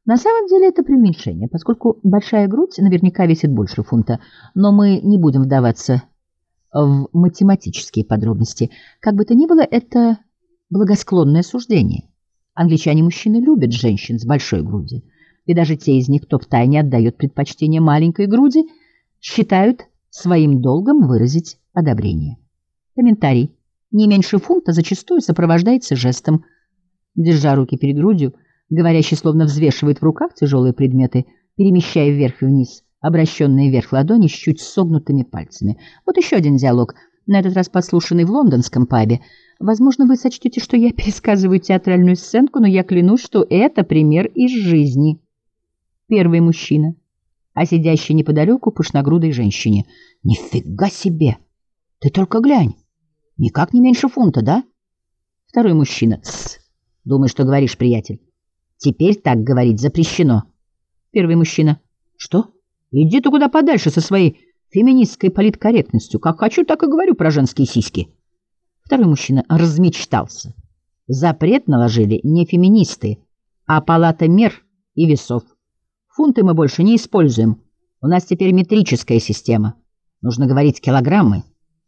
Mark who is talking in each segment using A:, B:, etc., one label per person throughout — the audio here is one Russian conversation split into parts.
A: На самом деле это преуменьшение, поскольку большая грудь наверняка весит больше фунта, но мы не будем вдаваться в математические подробности. Как бы то ни было, это благосклонное суждение. Англичане-мужчины любят женщин с большой грудью, и даже те из них, кто втайне отдает предпочтение маленькой груди, считают своим долгом выразить одобрение. Комментарий. Не меньше фунта зачастую сопровождается жестом. Держа руки перед грудью, говорящий словно взвешивает в руках тяжелые предметы, перемещая вверх и вниз обращенные вверх ладони с чуть согнутыми пальцами. Вот еще один диалог, на этот раз подслушанный в лондонском пабе. Возможно, вы сочтете, что я пересказываю театральную сценку, но я клянусь, что это пример из жизни. Первый мужчина, а сидящий неподалеку пышногрудой женщине. «Нифига себе! Ты только глянь! Никак не меньше фунта, да?» Второй мужчина. «Тсс! Думай, что говоришь, приятель. Теперь так говорить запрещено». Первый мужчина. «Что? Иди ты куда подальше со своей феминистской политкорректностью. Как хочу, так и говорю про женские сиськи». Второй мужчина размечтался. Запрет наложили не феминисты, а палата мер и весов. Фунты мы больше не используем. У нас теперь метрическая система. Нужно говорить килограммы.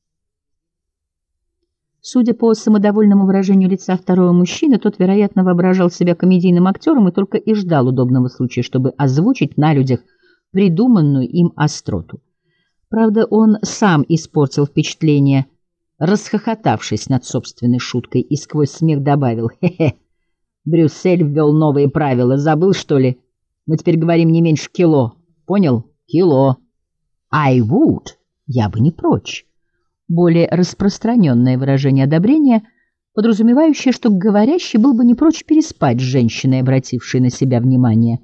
A: Судя по самодовольному выражению лица второго мужчины, тот, вероятно, воображал себя комедийным актером и только и ждал удобного случая, чтобы озвучить на людях придуманную им остроту. Правда, он сам испортил впечатление, расхохотавшись над собственной шуткой, и сквозь смех добавил: «Хе-хе, Брюссель ввел новые правила. Забыл, что ли? Мы теперь говорим не меньше кило. Понял? Кило. I would. Я бы не прочь». Более распространенное выражение одобрения, подразумевающее, что говорящий был бы не прочь переспать с женщиной, обратившей на себя внимание.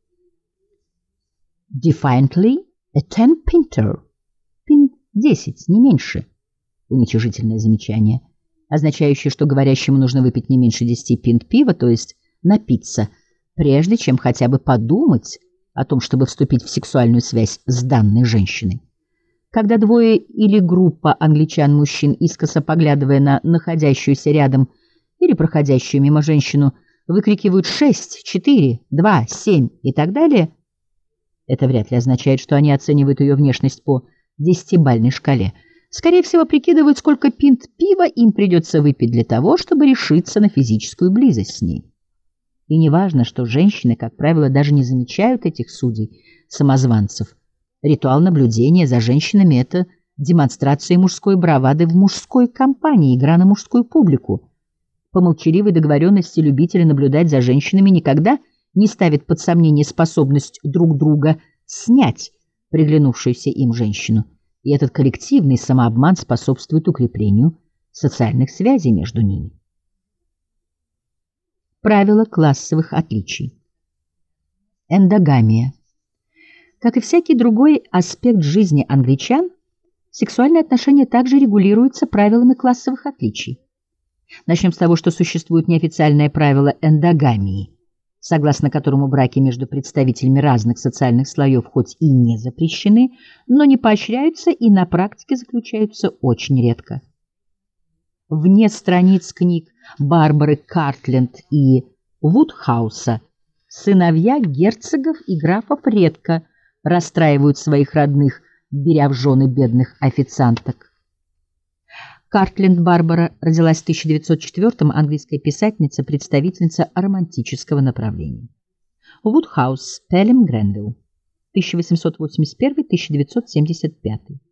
A: Defiantly a 10-pinter. Пинт 10, не меньше. Уничижительное замечание, означающее, что говорящему нужно выпить не меньше 10 пинт пива, то есть напиться, прежде чем хотя бы подумать о том, чтобы вступить в сексуальную связь с данной женщиной. Когда двое или группа англичан-мужчин, искоса поглядывая на находящуюся рядом или проходящую мимо женщину, выкрикивают 6, 4, 2, 7 и так далее, это вряд ли означает, что они оценивают ее внешность по 10-бальной шкале. Скорее всего, прикидывают, сколько пинт пива им придется выпить для того, чтобы решиться на физическую близость с ней. И неважно, что женщины, как правило, даже не замечают этих судей, самозванцев. Ритуал наблюдения за женщинами – это демонстрация мужской бравады в мужской компании, игра на мужскую публику. По молчаливой договоренности любители наблюдать за женщинами никогда не ставят под сомнение способность друг друга снять приглянувшуюся им женщину. И этот коллективный самообман способствует укреплению социальных связей между ними. Правила классовых отличий. Эндогамия. Как и всякий другой аспект жизни англичан, сексуальные отношения также регулируются правилами классовых отличий. Начнем с того, что существует неофициальное правило эндогамии, согласно которому браки между представителями разных социальных слоев хоть и не запрещены, но не поощряются и на практике заключаются очень редко. Вне страниц книг Барбары Картленд и Вудхауса сыновья герцогов и графов редко расстраивают своих родных, беря в жены бедных официанток. Картленд Барбара родилась в 1904-м, английская писательница, представительница романтического направления. Вудхаус, Пелем Гренвилл, 1881-1975.